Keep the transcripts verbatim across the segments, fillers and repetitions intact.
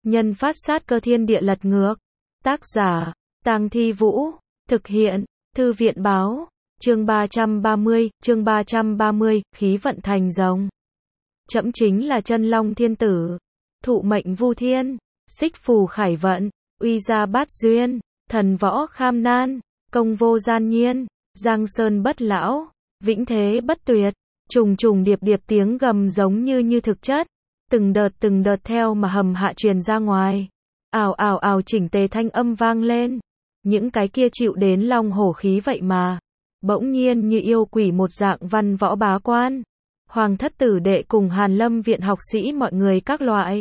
Nhân phát sát cơ thiên địa lật ngược. Tác giả, Tang Thi Vũ. Thực hiện, Thư viện báo. Chương ba trăm ba mươi, chương ba trăm ba mươi, khí vận thành rồng. Trẫm chính là chân long thiên tử. Thụ mệnh vu thiên. Xích phù khải vận. Uy gia bát duyên. Thần võ kham nan. Công vô gian nhiên. Giang sơn bất lão. Vĩnh thế bất tuyệt. Trùng trùng điệp điệp tiếng gầm giống như như thực chất. Từng đợt từng đợt theo mà hầm hạ truyền ra ngoài. Ào ào ào chỉnh tề thanh âm vang lên. Những cái kia chịu đến long hổ khí vậy mà. Bỗng nhiên như yêu quỷ một dạng văn võ bá quan. Hoàng thất tử đệ cùng Hàn Lâm viện học sĩ mọi người các loại.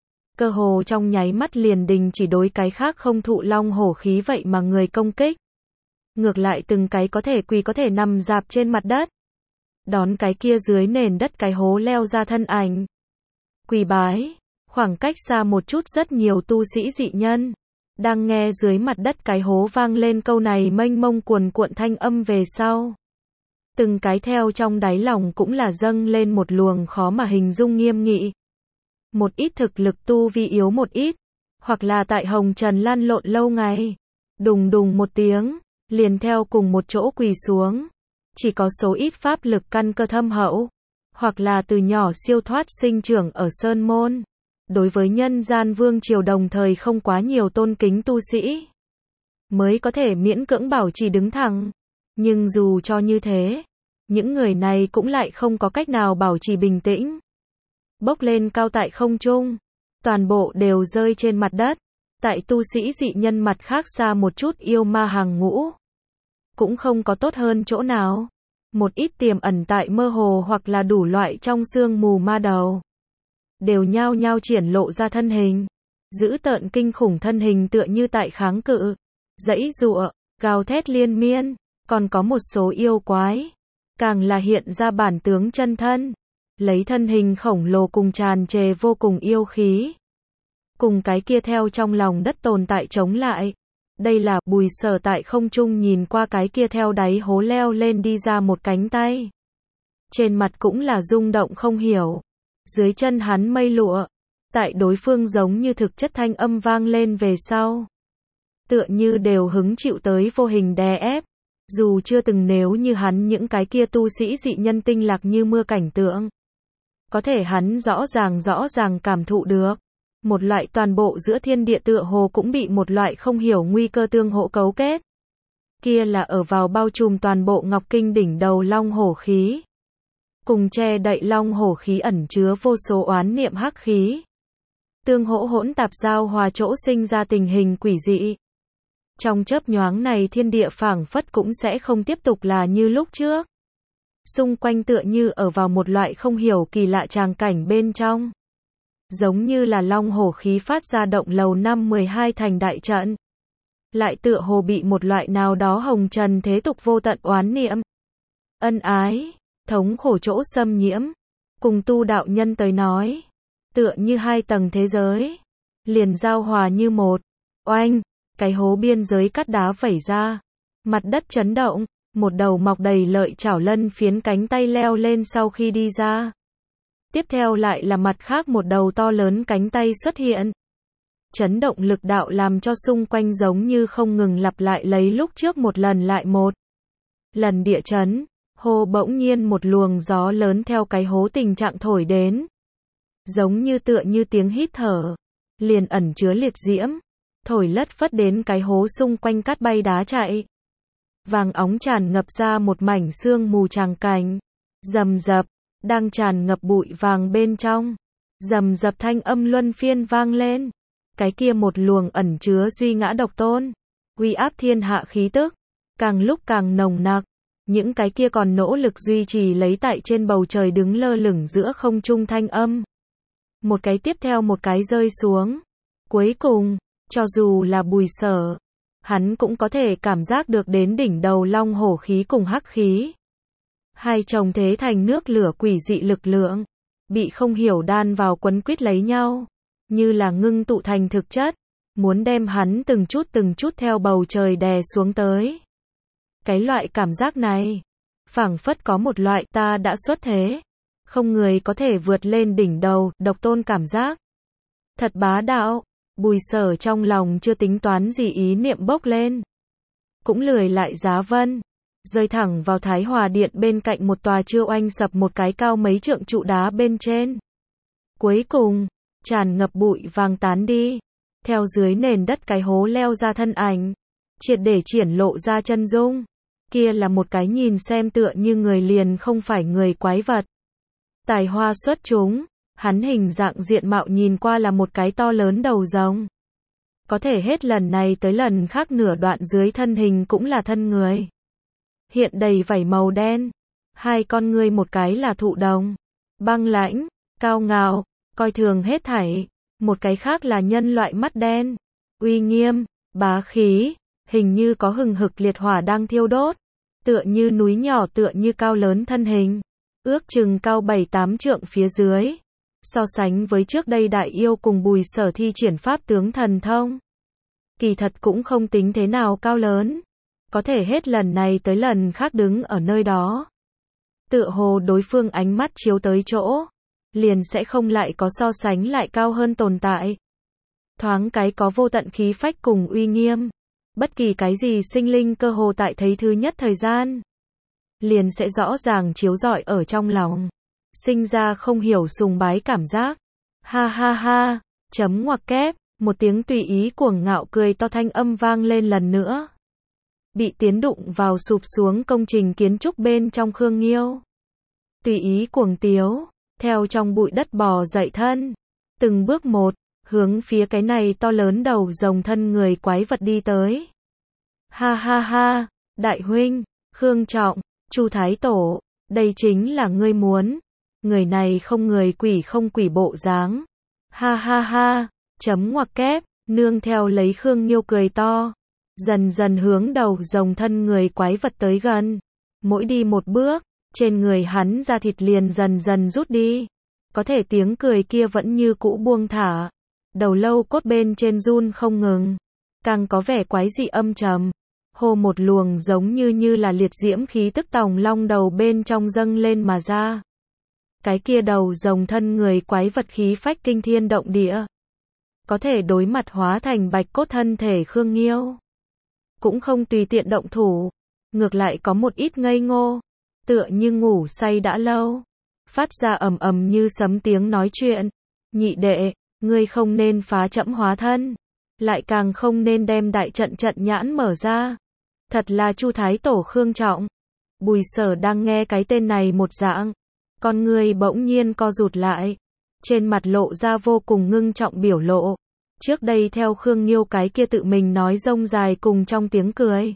Cơ hồ trong nháy mắt liền đình chỉ đối cái khác không thụ long hổ khí vậy mà người công kích. Ngược lại từng cái có thể quỳ có thể nằm dạp trên mặt đất. Đón cái kia dưới nền đất cái hố leo ra thân ảnh. Quỳ bái, khoảng cách xa một chút rất nhiều tu sĩ dị nhân. Đang nghe dưới mặt đất cái hố vang lên câu này mênh mông cuồn cuộn thanh âm về sau. Từng cái theo trong đáy lòng cũng là dâng lên một luồng khó mà hình dung nghiêm nghị. Một ít thực lực tu vi yếu một ít, hoặc là tại hồng trần lăn lộn lâu ngày. Đùng đùng một tiếng, liền theo cùng một chỗ quỳ xuống. Chỉ có số ít pháp lực căn cơ thâm hậu, hoặc là từ nhỏ siêu thoát sinh trưởng ở Sơn Môn. Đối với nhân gian vương triều đồng thời không quá nhiều tôn kính tu sĩ, mới có thể miễn cưỡng bảo trì đứng thẳng. Nhưng dù cho như thế, những người này cũng lại không có cách nào bảo trì bình tĩnh. Bốc lên cao tại không trung, toàn bộ đều rơi trên mặt đất. Tại tu sĩ dị nhân mặt khác xa một chút yêu ma hàng ngũ. Cũng không có tốt hơn chỗ nào. Một ít tiềm ẩn tại mơ hồ hoặc là đủ loại trong sương mù ma đầu. Đều nhao nhao triển lộ ra thân hình. Dữ tợn kinh khủng thân hình tựa như tại kháng cự. Giãy giụa, gào thét liên miên. Còn có một số yêu quái. Càng là hiện ra bản tướng chân thân. Lấy thân hình khổng lồ cùng tràn trề vô cùng yêu khí. Cùng cái kia theo trong lòng đất tồn tại chống lại. Đây là Bùi Sở tại không trung nhìn qua cái kia theo đáy hố leo lên đi ra một cánh tay. Trên mặt cũng là rung động không hiểu. Dưới chân hắn mây lụa. Tại đối phương giống như thực chất thanh âm vang lên về sau. Tựa như đều hứng chịu tới vô hình đè ép. Dù chưa từng nếu như hắn những cái kia tu sĩ dị nhân tinh lạc như mưa cảnh tượng. Có thể hắn rõ ràng rõ ràng cảm thụ được. Một loại toàn bộ giữa thiên địa tựa hồ cũng bị một loại không hiểu nguy cơ tương hộ cấu kết. Kia là ở vào bao trùm toàn bộ Ngọc Kinh đỉnh đầu long hổ khí. Cùng che đậy long hổ khí ẩn chứa vô số oán niệm hắc khí. Tương hỗ hỗn tạp giao hòa chỗ sinh ra tình hình quỷ dị. Trong chớp nhoáng này thiên địa phảng phất cũng sẽ không tiếp tục là như lúc trước. Xung quanh tựa như ở vào một loại không hiểu kỳ lạ tràng cảnh bên trong. Giống như là long hổ khí phát ra động lầu năm mười hai thành đại trận. Lại tựa hồ bị một loại nào đó hồng trần thế tục vô tận oán niệm. Ân ái, thống khổ chỗ xâm nhiễm. Cùng tu đạo nhân tới nói. Tựa như hai tầng thế giới. Liền giao hòa như một. Oanh, cái hố biên giới cắt đá vẩy ra. Mặt đất chấn động. Một đầu mọc đầy lợi chảo lân phiến cánh tay leo lên sau khi đi ra. Tiếp theo lại là mặt khác một đầu to lớn cánh tay xuất hiện. Chấn động lực đạo làm cho xung quanh giống như không ngừng lặp lại lấy lúc trước một lần lại một. Lần địa chấn, hô bỗng nhiên một luồng gió lớn theo cái hố tình trạng thổi đến. Giống như tựa như tiếng hít thở. Liền ẩn chứa liệt diễm. Thổi lất phất đến cái hố xung quanh cát bay đá chạy. Vàng óng tràn ngập ra một mảnh sương mù tràng cảnh. Rầm rập. Đang tràn ngập bụi vàng bên trong. Rầm rập thanh âm luân phiên vang lên. Cái kia một luồng ẩn chứa duy ngã độc tôn. Uy áp thiên hạ khí tức. Càng lúc càng nồng nặc. Những cái kia còn nỗ lực duy trì lấy tại trên bầu trời đứng lơ lửng giữa không trung thanh âm. Một cái tiếp theo một cái rơi xuống. Cuối cùng, cho dù là Bùi Sở, hắn cũng có thể cảm giác được đến đỉnh đầu long hổ khí cùng hắc khí. Hai chồng thế thành nước lửa quỷ dị lực lượng, bị không hiểu đan vào quấn quýt lấy nhau, như là ngưng tụ thành thực chất, muốn đem hắn từng chút từng chút theo bầu trời đè xuống tới. Cái loại cảm giác này, phảng phất có một loại ta đã xuất thế, không người có thể vượt lên đỉnh đầu, độc tôn cảm giác. Thật bá đạo, Bùi Sở trong lòng chưa tính toán gì ý niệm bốc lên. Cũng lười lại giá vân. Rơi thẳng vào Thái Hòa Điện bên cạnh một tòa chưa oanh sập một cái cao mấy trượng trụ đá bên trên. Cuối cùng, tràn ngập bụi vàng tán đi. Theo dưới nền đất cái hố leo ra thân ảnh. Triệt để triển lộ ra chân dung. Kia là một cái nhìn xem tựa như người liền không phải người quái vật. Tài hoa xuất chúng. Hắn hình dạng diện mạo nhìn qua là một cái to lớn đầu rồng. Có thể hết lần này tới lần khác nửa đoạn dưới thân hình cũng là thân người. Hiện đầy vảy màu đen. Hai con ngươi một cái là thụ đồng. Băng lãnh, cao ngạo, coi thường hết thảy. Một cái khác là nhân loại mắt đen. Uy nghiêm, bá khí, hình như có hừng hực liệt hỏa đang thiêu đốt. Tựa như núi nhỏ tựa như cao lớn thân hình. Ước chừng cao bảy tám trượng phía dưới. So sánh với trước đây Đại Yêu cùng Bùi Sở thi triển pháp tướng thần thông. Kỳ thật cũng không tính thế nào cao lớn. Có thể hết lần này tới lần khác đứng ở nơi đó. Tựa hồ đối phương ánh mắt chiếu tới chỗ. Liền sẽ không lại có so sánh lại cao hơn tồn tại. Thoáng cái có vô tận khí phách cùng uy nghiêm. Bất kỳ cái gì sinh linh cơ hồ tại thấy thứ nhất thời gian. Liền sẽ rõ ràng chiếu rọi ở trong lòng. Sinh ra không hiểu sùng bái cảm giác. Ha ha ha, chấm ngoặc kép, một tiếng tùy ý cuồng ngạo cười to thanh âm vang lên lần nữa. Bị tiến đụng vào sụp xuống công trình kiến trúc bên trong Khương Nghiêu. Tùy ý cuồng tiếu, theo trong bụi đất bò dậy thân. Từng bước một, hướng phía cái này to lớn đầu rồng thân người quái vật đi tới. Ha ha ha, đại huynh, Khương Trọng, Chu Thái Tổ, đây chính là ngươi muốn. Người này không người quỷ không quỷ bộ dáng. Ha ha ha, chấm ngoặc kép, nương theo lấy Khương Nghiêu cười to. Dần dần hướng đầu rồng thân người quái vật tới gần. Mỗi đi một bước, trên người hắn da thịt liền dần dần rút đi. Có thể tiếng cười kia vẫn như cũ buông thả. Đầu lâu cốt bên trên run không ngừng. Càng có vẻ quái dị âm trầm. Hô một luồng giống như như là liệt diễm khí tức tòng long đầu bên trong dâng lên mà ra. Cái kia đầu rồng thân người quái vật khí phách kinh thiên động địa. Có thể đối mặt hóa thành bạch cốt thân thể Khương Nghiêu. Cũng không tùy tiện động thủ. Ngược lại có một ít ngây ngô. Tựa như ngủ say đã lâu. Phát ra ầm ầm như sấm tiếng nói chuyện. Nhị đệ, ngươi không nên phá trẫm hóa thân. Lại càng không nên đem đại trận trận nhãn mở ra. Thật là Chu Thái Tổ Khương Trọng. Bùi Sở đang nghe cái tên này một dạng. Con người bỗng nhiên co rụt lại. Trên mặt lộ ra vô cùng ngưng trọng biểu lộ. Trước đây theo Khương Nghiêu cái kia tự mình nói rông dài cùng trong tiếng cười.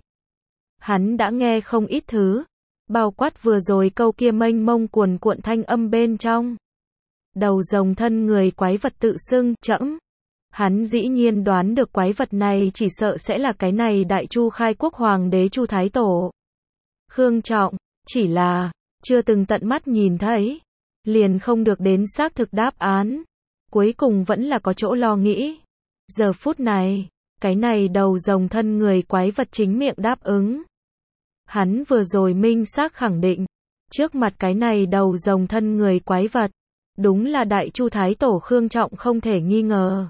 Hắn đã nghe không ít thứ. Bao quát vừa rồi câu kia mênh mông cuồn cuộn thanh âm bên trong. Đầu rồng thân người quái vật tự xưng, trẫm. Hắn dĩ nhiên đoán được quái vật này chỉ sợ sẽ là cái này Đại Chu khai quốc hoàng đế Chu Thái Tổ. Khương Trọng, chỉ là, chưa từng tận mắt nhìn thấy. Liền không được đến xác thực đáp án. Cuối cùng vẫn là có chỗ lo nghĩ. Giờ phút này, cái này đầu rồng thân người quái vật chính miệng đáp ứng. Hắn vừa rồi minh xác khẳng định. Trước mặt cái này đầu rồng thân người quái vật. Đúng là Đại Chu Thái Tổ Khương Trọng không thể nghi ngờ.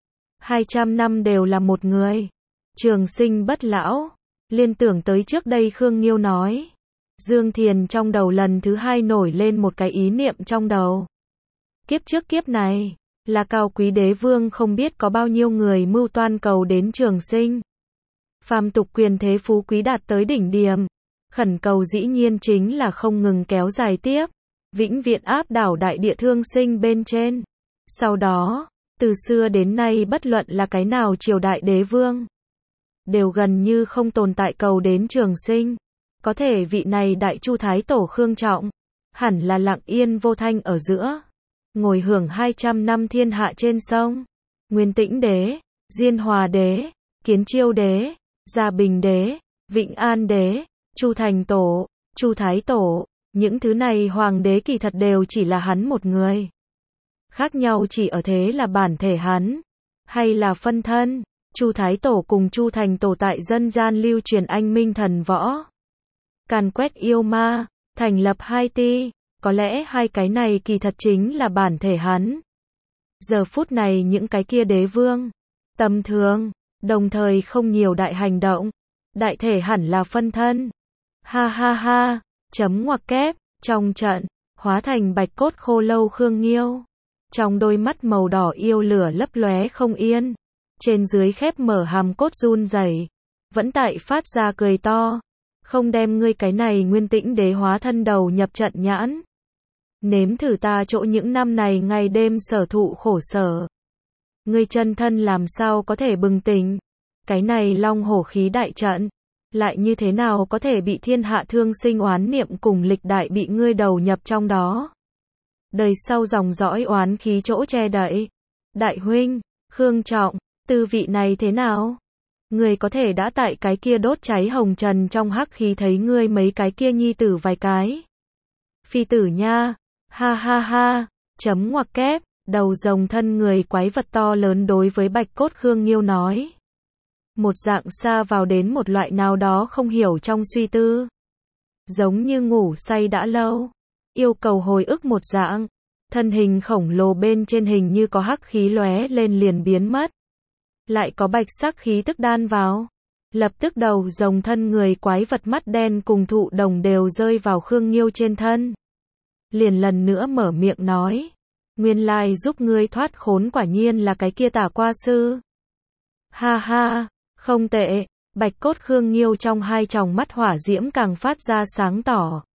hai trăm năm đều là một người. Trường sinh bất lão. Liên tưởng tới trước đây Khương Nghiêu nói. Dương Thiền trong đầu lần thứ hai nổi lên một cái ý niệm trong đầu. Kiếp trước kiếp này, là cao quý đế vương không biết có bao nhiêu người mưu toan cầu đến trường sinh. Phàm tục quyền thế phú quý đạt tới đỉnh điểm. Khẩn cầu dĩ nhiên chính là không ngừng kéo dài tiếp. Vĩnh viễn áp đảo đại địa thương sinh bên trên. Sau đó, từ xưa đến nay bất luận là cái nào triều đại đế vương. Đều gần như không tồn tại cầu đến trường sinh. Có thể vị này Đại Chu Thái Tổ Khương Trọng. Hẳn là lặng yên vô thanh ở giữa. Ngồi hưởng hai trăm năm thiên hạ trên sông. Nguyên Tĩnh Đế, Diên Hòa Đế, Kiến Chiêu Đế, Gia Bình Đế, Vĩnh An Đế, Chu Thành Tổ, Chu Thái Tổ. Những thứ này hoàng đế kỳ thật đều chỉ là hắn một người. Khác nhau chỉ ở thế là bản thể hắn. Hay là phân thân. Chu Thái Tổ cùng Chu Thành Tổ tại dân gian lưu truyền anh minh thần võ. Càn quét yêu ma. Thành lập hai ti. Có lẽ hai cái này kỳ thật chính là bản thể hắn. Giờ phút này những cái kia đế vương. tầm thường, đồng thời không nhiều đại hành động. Đại thể hẳn là phân thân. Ha ha ha, chấm ngoặc kép, trong trận, hóa thành bạch cốt khô lâu Khương Nghiêu. Trong đôi mắt màu đỏ yêu lửa lấp lóe không yên. Trên dưới khép mở hàm cốt run rẩy, vẫn tại phát ra cười to. Không đem ngươi cái này Nguyên Tĩnh Đế hóa thân đầu nhập trận nhãn. Nếm thử ta chỗ những năm này ngày đêm sở thụ khổ sở. Ngươi chân thân làm sao có thể bừng tỉnh. Cái này long hổ khí đại trận, lại như thế nào có thể bị thiên hạ thương sinh oán niệm cùng lịch đại bị ngươi đầu nhập trong đó. Đời sau dòng dõi oán khí chỗ che đậy. Đại huynh, Khương Trọng, tư vị này thế nào? Ngươi có thể đã tại cái kia đốt cháy hồng trần trong hắc khí thấy ngươi mấy cái kia nhi tử vài cái. Phi tử nha, ha ha ha, chấm ngoặc kép, đầu rồng thân người quái vật to lớn đối với bạch cốt Khương Nghiêu nói. Một dạng xa vào đến một loại nào đó không hiểu trong suy tư. Giống như ngủ say đã lâu. Yêu cầu hồi ức một dạng. Thân hình khổng lồ bên trên hình như có hắc khí lóe lên liền biến mất. Lại có bạch sắc khí tức đan vào. Lập tức đầu rồng thân người quái vật mắt đen cùng thụ đồng đều rơi vào Khương Nghiêu trên thân. Liền lần nữa mở miệng nói. Nguyên lai giúp ngươi thoát khốn quả nhiên là cái kia Tả Qua Sư. Ha ha, không tệ, bạch cốt Khương Nghiêu trong hai tròng mắt hỏa diễm càng phát ra sáng tỏ.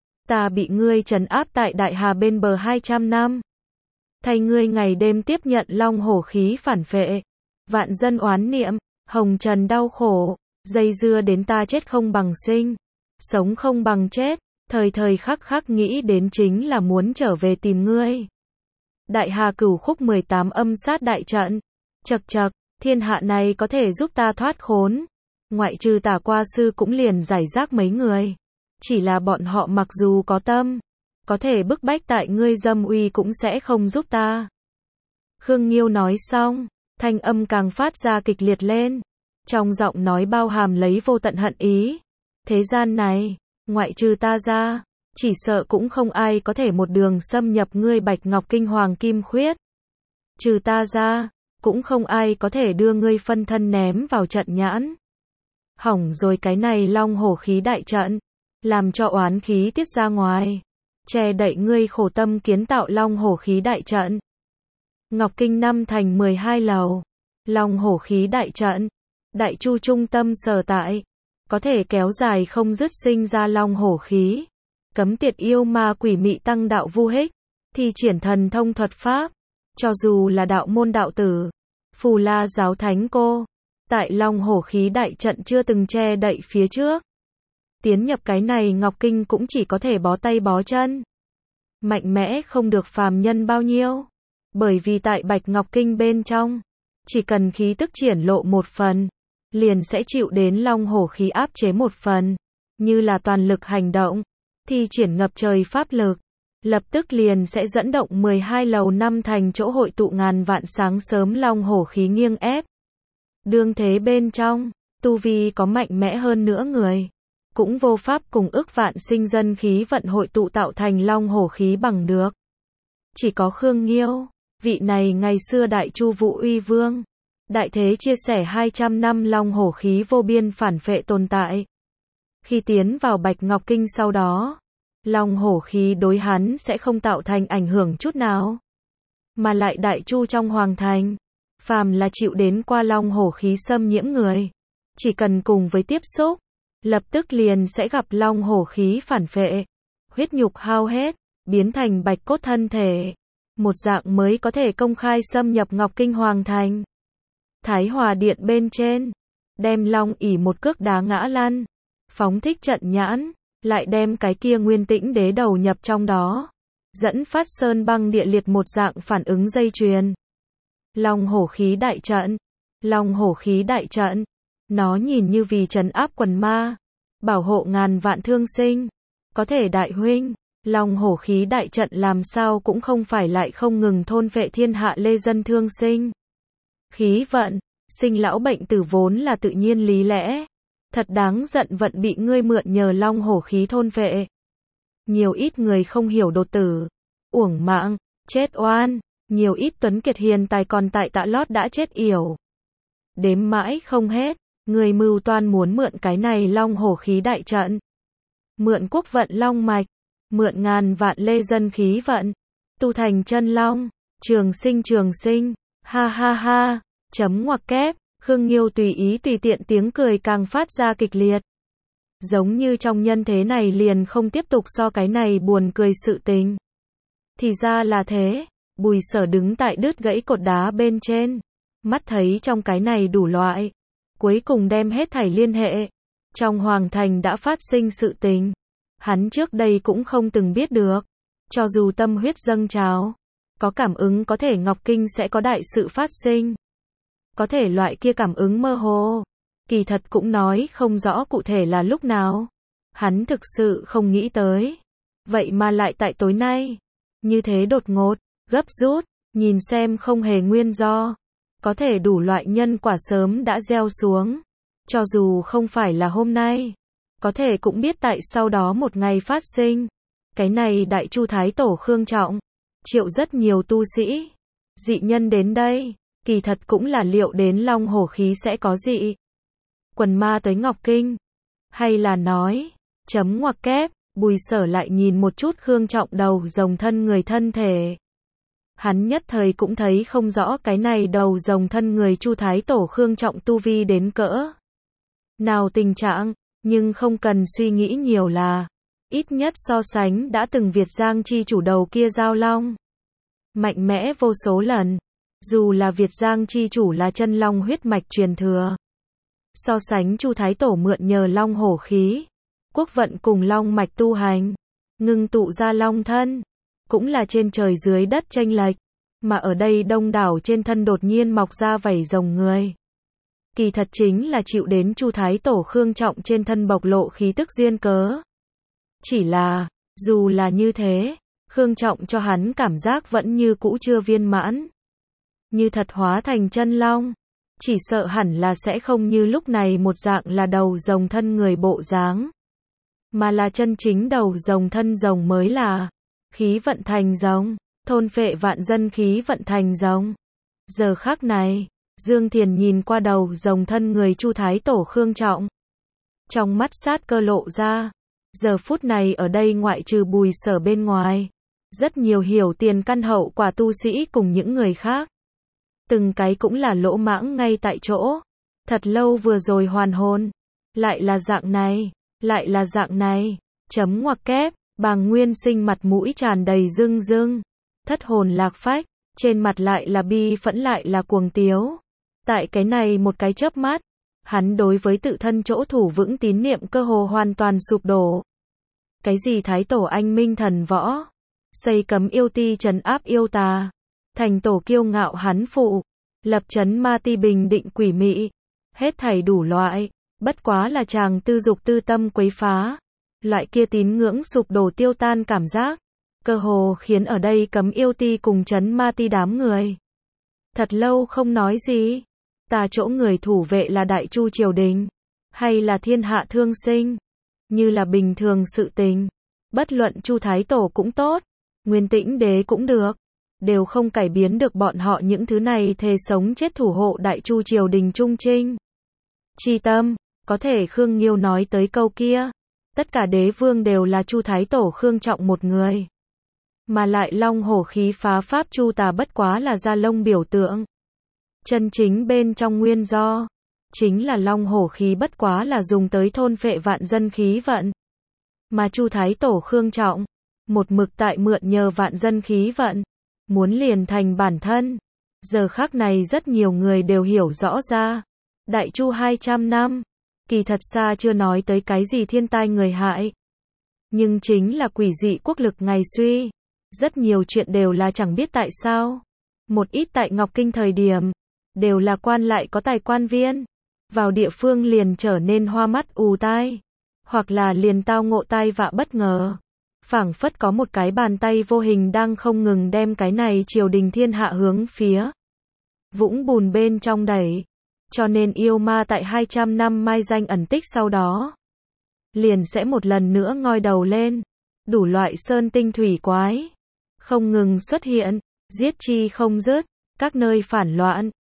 Ta bị ngươi trấn áp tại Đại Hà bên bờ hai trăm năm. Thay ngươi ngày đêm tiếp nhận long hổ khí phản phệ. Vạn dân oán niệm, hồng trần đau khổ, dây dưa đến ta chết không bằng sinh, sống không bằng chết, thời thời khắc khắc nghĩ đến chính là muốn trở về tìm ngươi. Đại Hà Cửu Khúc mười tám âm sát đại trận, chật chật, thiên hạ này có thể giúp ta thoát khốn. Ngoại trừ Tả Qua Sư cũng liền giải rác mấy người. Chỉ là bọn họ mặc dù có tâm, có thể bức bách tại ngươi dâm uy cũng sẽ không giúp ta. Khương Nghiêu nói xong, thanh âm càng phát ra kịch liệt lên. Trong giọng nói bao hàm lấy vô tận hận ý. Thế gian này, ngoại trừ ta ra, chỉ sợ cũng không ai có thể một đường xâm nhập ngươi Bạch Ngọc Kinh Hoàng Kim Khuyết. Trừ ta ra, cũng không ai có thể đưa ngươi phân thân ném vào trận nhãn. Hỏng rồi cái này long hổ khí đại trận, làm cho oán khí tiết ra ngoài, che đậy ngươi khổ tâm kiến tạo long hổ khí đại trận. Ngọc Kinh năm thành mười hai lầu, long hổ khí đại trận, đại chu trung tâm sở tại, có thể kéo dài không dứt sinh ra long hổ khí, cấm tiệt yêu ma quỷ mị tăng đạo vu hích, thi triển thần thông thuật pháp, cho dù là đạo môn đạo tử, phù la giáo thánh cô, tại long hổ khí đại trận chưa từng che đậy phía trước. Tiến nhập cái này Ngọc Kinh cũng chỉ có thể bó tay bó chân. Mạnh mẽ không được phàm nhân bao nhiêu. Bởi vì tại Bạch Ngọc Kinh bên trong, chỉ cần khí tức triển lộ một phần, liền sẽ chịu đến long hổ khí áp chế một phần. Như là toàn lực hành động, thì triển ngập trời pháp lực, lập tức liền sẽ dẫn động mười hai lầu năm thành chỗ hội tụ ngàn vạn sáng sớm long hổ khí nghiêng ép. Đương thế bên trong, tu vi có mạnh mẽ hơn nữa người, cũng vô pháp cùng ức vạn sinh dân khí vận hội tụ tạo thành long hổ khí bằng được. Chỉ có Khương Nghiêu, vị này ngày xưa đại chu vũ uy vương, đại thế chia sẻ hai trăm năm long hổ khí vô biên phản phệ tồn tại. Khi tiến vào Bạch Ngọc Kinh sau đó, long hổ khí đối hắn sẽ không tạo thành ảnh hưởng chút nào. Mà lại đại chu trong hoàng thành, phàm là chịu đến qua long hổ khí xâm nhiễm người, chỉ cần cùng với tiếp xúc, lập tức liền sẽ gặp long hổ khí phản phệ, huyết nhục hao hết, biến thành bạch cốt thân thể, một dạng mới có thể công khai xâm nhập Ngọc Kinh Hoàng Thành. Thái Hòa Điện bên trên, đem long ỷ một cước đá ngã lăn, phóng thích trận nhãn, lại đem cái kia Nguyên Tĩnh Đế đầu nhập trong đó, dẫn phát sơn băng địa liệt một dạng phản ứng dây chuyền. Long hổ khí đại trận, long hổ khí đại trận, nó nhìn như vì trấn áp quần ma, bảo hộ ngàn vạn thương sinh, có thể đại huynh, long hổ khí đại trận làm sao cũng không phải lại không ngừng thôn phệ thiên hạ lê dân thương sinh. Khí vận, sinh lão bệnh tử vốn là tự nhiên lý lẽ, thật đáng giận vận bị ngươi mượn nhờ long hổ khí thôn phệ. Nhiều ít người không hiểu đột tử, uổng mạng, chết oan, nhiều ít tuấn kiệt hiền tài còn tại Tạ Lót đã chết yểu. đếm mãi không hết, người mưu toan muốn mượn cái này long hổ khí đại trận. Mượn quốc vận long mạch, mượn ngàn vạn lê dân khí vận, tu thành chân long, trường sinh trường sinh, ha ha ha, chấm ngoặc kép, Khương Nghiêu tùy ý tùy tiện tiếng cười càng phát ra kịch liệt. Giống như trong nhân thế này liền không tiếp tục so cái này buồn cười sự tình. Thì ra là thế, Bùi Sở đứng tại đứt gãy cột đá bên trên, mắt thấy trong cái này đủ loại, cuối cùng đem hết thảy liên hệ. Trong hoàng thành đã phát sinh sự tình, hắn trước đây cũng không từng biết được. Cho dù tâm huyết dâng trào, có cảm ứng có thể Ngọc Kinh sẽ có đại sự phát sinh. Có thể loại kia cảm ứng mơ hồ, kỳ thật cũng nói không rõ cụ thể là lúc nào. Hắn thực sự không nghĩ tới. Vậy mà lại tại tối nay, như thế đột ngột, gấp rút, nhìn xem không hề nguyên do. Có thể đủ loại nhân quả sớm đã gieo xuống. Cho dù không phải là hôm nay, có thể cũng biết tại sau đó một ngày phát sinh. Cái này Đại Chu Thái Tổ Khương Trọng, triệu rất nhiều tu sĩ, dị nhân đến đây, kỳ thật cũng là liệu đến long hổ khí sẽ có dị quần ma tới Ngọc Kinh. Hay là nói, chấm ngoặc kép, Bùi Sở lại nhìn một chút Khương Trọng đầu rồng thân người thân thể. Hắn nhất thời cũng thấy không rõ cái này đầu rồng thân người Chu Thái Tổ Khương Trọng tu vi đến cỡ nào tình trạng, nhưng không cần suy nghĩ nhiều là, ít nhất so sánh đã từng Việt Giang chi chủ đầu kia giao long. Mạnh mẽ vô số lần, dù là Việt Giang chi chủ là chân long huyết mạch truyền thừa. So sánh Chu Thái Tổ mượn nhờ long hổ khí, quốc vận cùng long mạch tu hành, ngưng tụ ra long thân, cũng là trên trời dưới đất chênh lệch, mà ở đây đông đảo trên thân đột nhiên mọc ra vảy rồng người. Kỳ thật chính là chịu đến Chu Thái Tổ Khương Trọng trên thân bộc lộ khí tức duyên cớ. Chỉ là, dù là như thế, Khương Trọng cho hắn cảm giác vẫn như cũ chưa viên mãn. Như thật hóa thành chân long, chỉ sợ hẳn là sẽ không như lúc này một dạng là đầu rồng thân người bộ dáng, mà là chân chính đầu rồng thân rồng mới là khí vận thành rồng, thôn phệ vạn dân khí vận thành rồng. Giờ khắc này, Dương Thiền nhìn qua đầu rồng thân người Chu Thái Tổ Khương Trọng, trong mắt sát cơ lộ ra. Giờ phút này ở đây ngoại trừ Bùi Sở bên ngoài, rất nhiều hiểu tiền căn hậu quả tu sĩ cùng những người khác. Từng cái cũng là lỗ mãng ngay tại chỗ. Thật lâu vừa rồi hoàn hồn. Lại là dạng này, lại là dạng này. Chấm ngoặc kép, Bàng Nguyên Sinh mặt mũi tràn đầy rưng rưng. Thất hồn lạc phách, trên mặt lại là bi phẫn lại là cuồng tiếu. Tại cái này một cái chớp mắt, hắn đối với tự thân chỗ thủ vững tín niệm cơ hồ hoàn toàn sụp đổ. Cái gì Thái Tổ anh minh thần võ, xây cấm yêu ti trấn áp yêu tà, thành tổ kiêu ngạo hắn phụ, lập trấn ma ti bình định quỷ mị, hết thảy đủ loại, bất quá là chàng tư dục tư tâm quấy phá. Loại kia tín ngưỡng sụp đổ tiêu tan cảm giác, cơ hồ khiến ở đây cấm yêu ti cùng trấn ma ti đám người thật lâu không nói gì. Tà chỗ người thủ vệ là Đại Chu triều đình, hay là thiên hạ thương sinh, như là bình thường sự tình. Bất luận Chu Thái Tổ cũng tốt, Nguyên Tĩnh Đế cũng được, đều không cải biến được bọn họ những thứ này thề sống chết thủ hộ Đại Chu triều đình trung trinh chi tâm. Có thể Khương Nghiêu nói tới câu kia, tất cả đế vương đều là Chu Thái Tổ Khương Trọng một người, mà lại long hổ khí phá pháp chu tà bất quá là da lông biểu tượng. Chân chính bên trong nguyên do, chính là long hổ khí bất quá là dùng tới thôn phệ vạn dân khí vận. Mà Chu Thái Tổ Khương Trọng, một mực tại mượn nhờ vạn dân khí vận, muốn liền thành bản thân. Giờ khắc này rất nhiều người đều hiểu rõ ra, Đại Chu hai trăm năm, kỳ thật xa chưa nói tới cái gì thiên tai người hại. Nhưng chính là quỷ dị quốc lực ngày suy. Rất nhiều chuyện đều là chẳng biết tại sao. Một ít tại Ngọc Kinh thời điểm, đều là quan lại có tài quan viên, vào địa phương liền trở nên hoa mắt ù tai, hoặc là liền tao ngộ tai vạ bất ngờ. Phảng phất có một cái bàn tay vô hình đang không ngừng đem cái này triều đình thiên hạ hướng phía vũng bùn bên trong đẩy. Cho nên yêu ma tại hai trăm năm mai danh ẩn tích sau đó, liền sẽ một lần nữa ngoi đầu lên. Đủ loại sơn tinh thủy quái không ngừng xuất hiện, giết chi không dứt, các nơi phản loạn,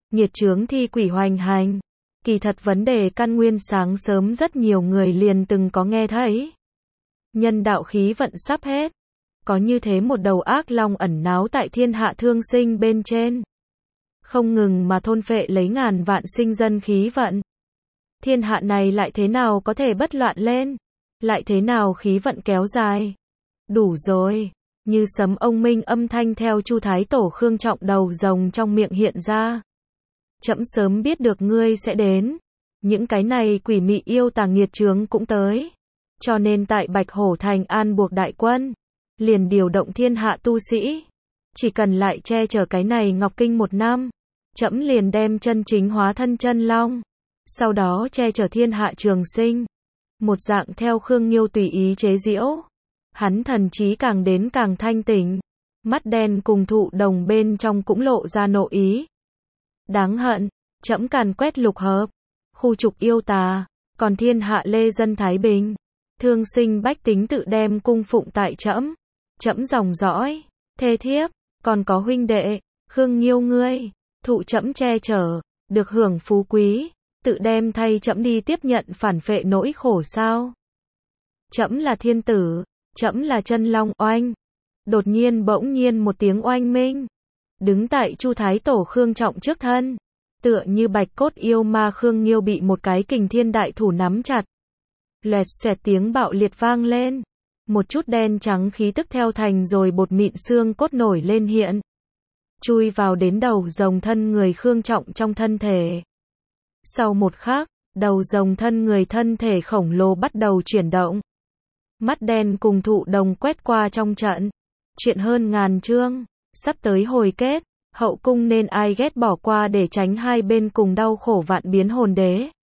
Nghiệt chướng thi quỷ hoành hành. Kỳ thật vấn đề căn nguyên sáng sớm rất nhiều người liền từng có nghe thấy. Nhân đạo khí vận sắp hết. Có như thế một đầu ác long ẩn náu tại thiên hạ thương sinh bên trên. Không ngừng mà thôn phệ lấy ngàn vạn sinh dân khí vận. Thiên hạ này lại thế nào có thể bất loạn lên? Lại thế nào khí vận kéo dài? Đủ rồi. Như sấm ông minh âm thanh theo Chu Thái Tổ Khương Trọng đầu rồng trong miệng hiện ra. Trẫm sớm biết được ngươi sẽ đến. Những cái này quỷ mị yêu tà nghiệt chướng cũng tới. Cho nên tại Bạch Hổ Thành an buộc đại quân. Liền điều động thiên hạ tu sĩ. Chỉ cần lại che chở cái này Ngọc Kinh một năm. Trẫm liền đem chân chính hóa thân chân long. Sau đó che chở thiên hạ trường sinh. Một dạng theo Khương Nghiêu tùy ý chế giễu. Hắn thần trí càng đến càng thanh tỉnh. Mắt đen cùng thụ đồng bên trong cũng lộ ra nộ ý. Đáng hận, trẫm càn quét lục hợp. Khu trục yêu tà. Còn thiên hạ lê dân thái bình. Thương sinh bách tính tự đem cung phụng tại trẫm. Trẫm dòng dõi, thê thiếp, còn có huynh đệ, Khương Nghiêu ngươi, thụ trẫm che chở, được hưởng phú quý, tự đem thay trẫm đi tiếp nhận phản phệ nỗi khổ sao? Trẫm là thiên tử, trẫm là chân long oanh. Đột nhiên bỗng nhiên một tiếng oanh minh, đứng tại Chu Thái Tổ Khương Trọng trước thân, tựa như bạch cốt yêu ma Khương Nghiêu bị một cái kình thiên đại thủ nắm chặt. Loẹt xoẹt tiếng bạo liệt vang lên. Một chút đen trắng khí tức theo thành rồi bột mịn xương cốt nổi lên hiện. Chui vào đến đầu rồng thân người Khương Trọng trong thân thể. Sau một khắc, đầu rồng thân người thân thể khổng lồ bắt đầu chuyển động. Mắt đen cùng thụ đồng quét qua trong trận. Chuyện hơn ngàn chương, sắp tới hồi kết, hậu cung nên ai ghét bỏ qua để tránh hai bên cùng đau khổ vạn biến hồn đế.